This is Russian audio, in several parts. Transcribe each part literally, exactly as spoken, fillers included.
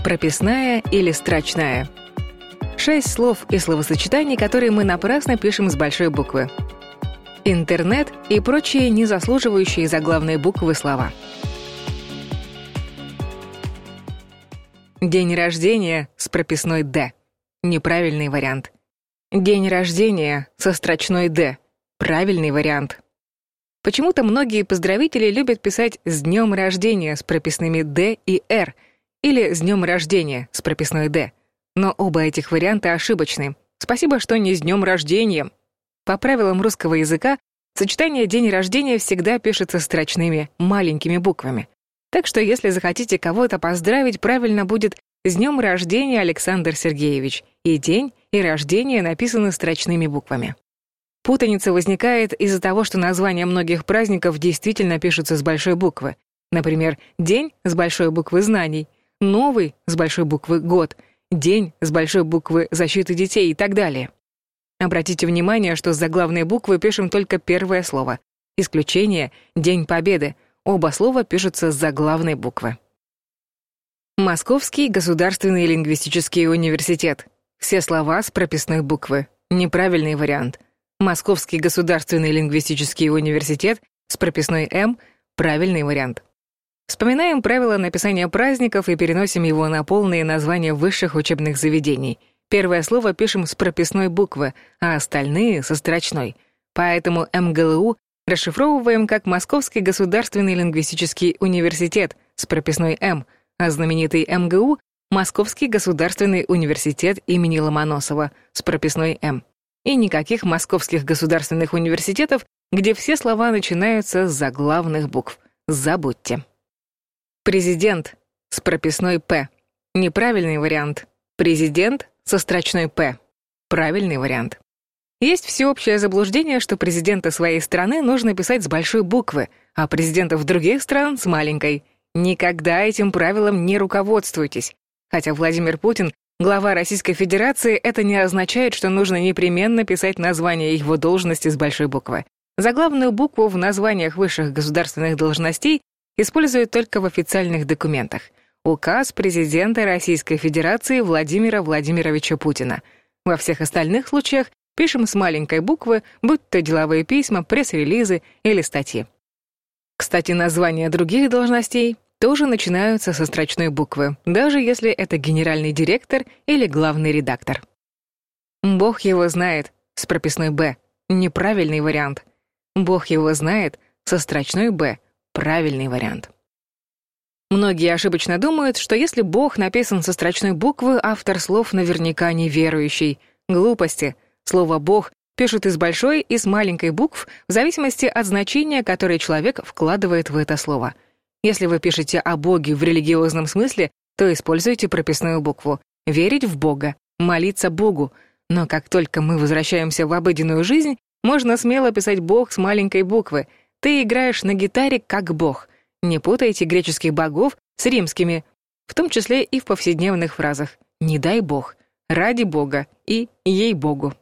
прописная или строчная. Шесть слов и словосочетаний, которые мы напрасно пишем с большой буквы. Интернет и прочие незаслуживающие заглавные буквы слова. День рождения с прописной «Д». Неправильный вариант. День рождения со строчной «Д». Правильный вариант. Почему-то многие поздравители любят писать «С днем рождения» с прописными «Д» и «Р» или «С днем рождения» с прописной «Д». Но оба этих варианта ошибочны. Спасибо, что не «С днем рождения». По правилам русского языка сочетание «день рождения» всегда пишется строчными, маленькими буквами. Так что если захотите кого-то поздравить, правильно будет «С днем рождения, Александр Сергеевич». И день, и рождение написаны строчными буквами. Путаница возникает из-за того, что названия многих праздников действительно пишутся с большой буквы. Например, день с большой буквы знаний, новый с большой буквы год, день с большой буквы защиты детей и так далее. Обратите внимание, что с заглавной буквы пишем только первое слово. Исключение — День Победы. Оба слова пишутся с заглавной буквы. Московский государственный лингвистический университет. Все слова с прописной буквы. Неправильный вариант. Московский государственный лингвистический университет с прописной «М» — правильный вариант. Вспоминаем правила написания праздников и переносим его на полные названия высших учебных заведений. Первое слово пишем с прописной буквы, а остальные — со строчной. Поэтому эм гэ эл у расшифровываем как Московский государственный лингвистический университет с прописной «М», а знаменитый эм гэ у — Московский государственный университет имени Ломоносова с прописной «М». И никаких московских государственных университетов, где все слова начинаются с заглавных букв. Забудьте. Президент с прописной «П». Неправильный вариант. Президент со строчной «П». Правильный вариант. Есть всеобщее заблуждение, что президента своей страны нужно писать с большой буквы, а президентов других стран — с маленькой. Никогда этим правилом не руководствуйтесь. Хотя Владимир Путин — глава Российской Федерации, это не означает, что нужно непременно писать название его должности с большой буквы. Заглавную букву в названиях высших государственных должностей используют только в официальных документах. Указ президента Российской Федерации Владимира Владимировича Путина. Во всех остальных случаях пишем с маленькой буквы, будь то деловые письма, пресс-релизы или статьи. Кстати, названия других должностей тоже начинаются со строчной буквы, даже если это генеральный директор или главный редактор. Бог его знает с прописной «Б». Неправильный вариант. Бог его знает со строчной «Б». Правильный вариант. Многие ошибочно думают, что если Бог написан со строчной буквы, автор слов наверняка неверующий. Глупости. Слово «Бог» пишут и с большой, и с маленькой букв в зависимости от значения, которое человек вкладывает в это слово. Если вы пишете о Боге в религиозном смысле, то используйте прописную букву. Верить в Бога, молиться Богу. Но как только мы возвращаемся в обыденную жизнь, можно смело писать «Бог» с маленькой буквы. Ты играешь на гитаре как Бог. Не путайте греческих богов с римскими, в том числе и в повседневных фразах «не дай Бог», «ради Бога» и «ей-богу».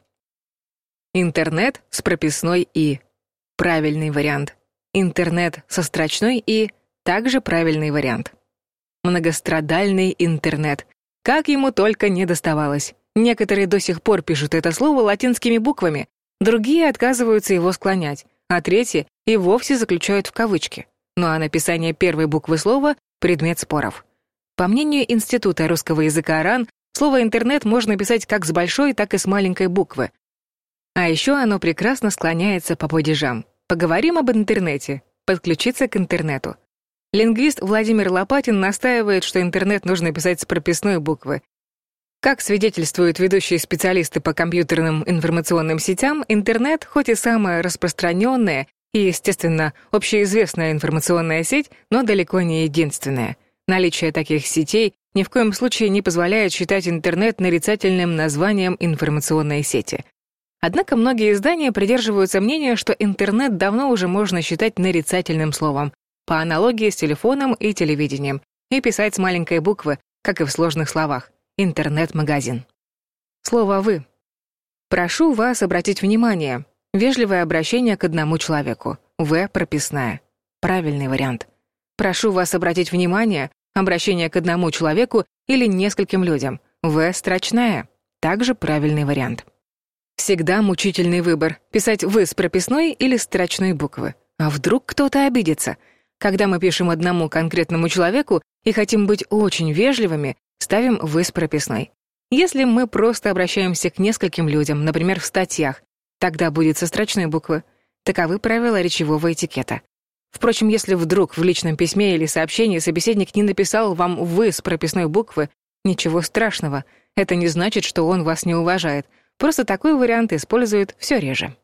Интернет с прописной «и». Правильный вариант. Интернет со строчной «и» — также правильный вариант. Многострадальный интернет. Как ему только не доставалось. Некоторые до сих пор пишут это слово латинскими буквами, другие отказываются его склонять, а третьи и вовсе заключают в кавычки. Ну а написание первой буквы слова — предмет споров. По мнению Института русского языка РАН, слово «интернет» можно писать как с большой, так и с маленькой буквы. А еще оно прекрасно склоняется по падежам. Поговорим об интернете. Подключиться к интернету. Лингвист Владимир Лопатин настаивает, что интернет нужно писать с прописной буквы. Как свидетельствуют ведущие специалисты по компьютерным информационным сетям, интернет, хоть и самая распространенная и, естественно, общеизвестная информационная сеть, но далеко не единственная. Наличие таких сетей ни в коем случае не позволяет считать интернет нарицательным названием информационной сети. Однако многие издания придерживаются мнения, что интернет давно уже можно считать нарицательным словом, по аналогии с телефоном и телевидением, и писать с маленькой буквы, как и в сложных словах. Интернет-магазин. Слово «вы». Прошу вас обратить внимание. Вежливое обращение к одному человеку. «В» прописная. Правильный вариант. Прошу вас обратить внимание. Обращение к одному человеку или нескольким людям. «В» строчная. Также правильный вариант. Всегда мучительный выбор — писать «вы» с прописной или строчной буквы. А вдруг кто-то обидится? Когда мы пишем одному конкретному человеку и хотим быть очень вежливыми, ставим «вы» с прописной. Если мы просто обращаемся к нескольким людям, например, в статьях, тогда будет со строчной буквы. Таковы правила речевого этикета. Впрочем, если вдруг в личном письме или сообщении собеседник не написал вам «вы» с прописной буквы, ничего страшного. Это не значит, что он вас не уважает. Просто такой вариант используют все реже.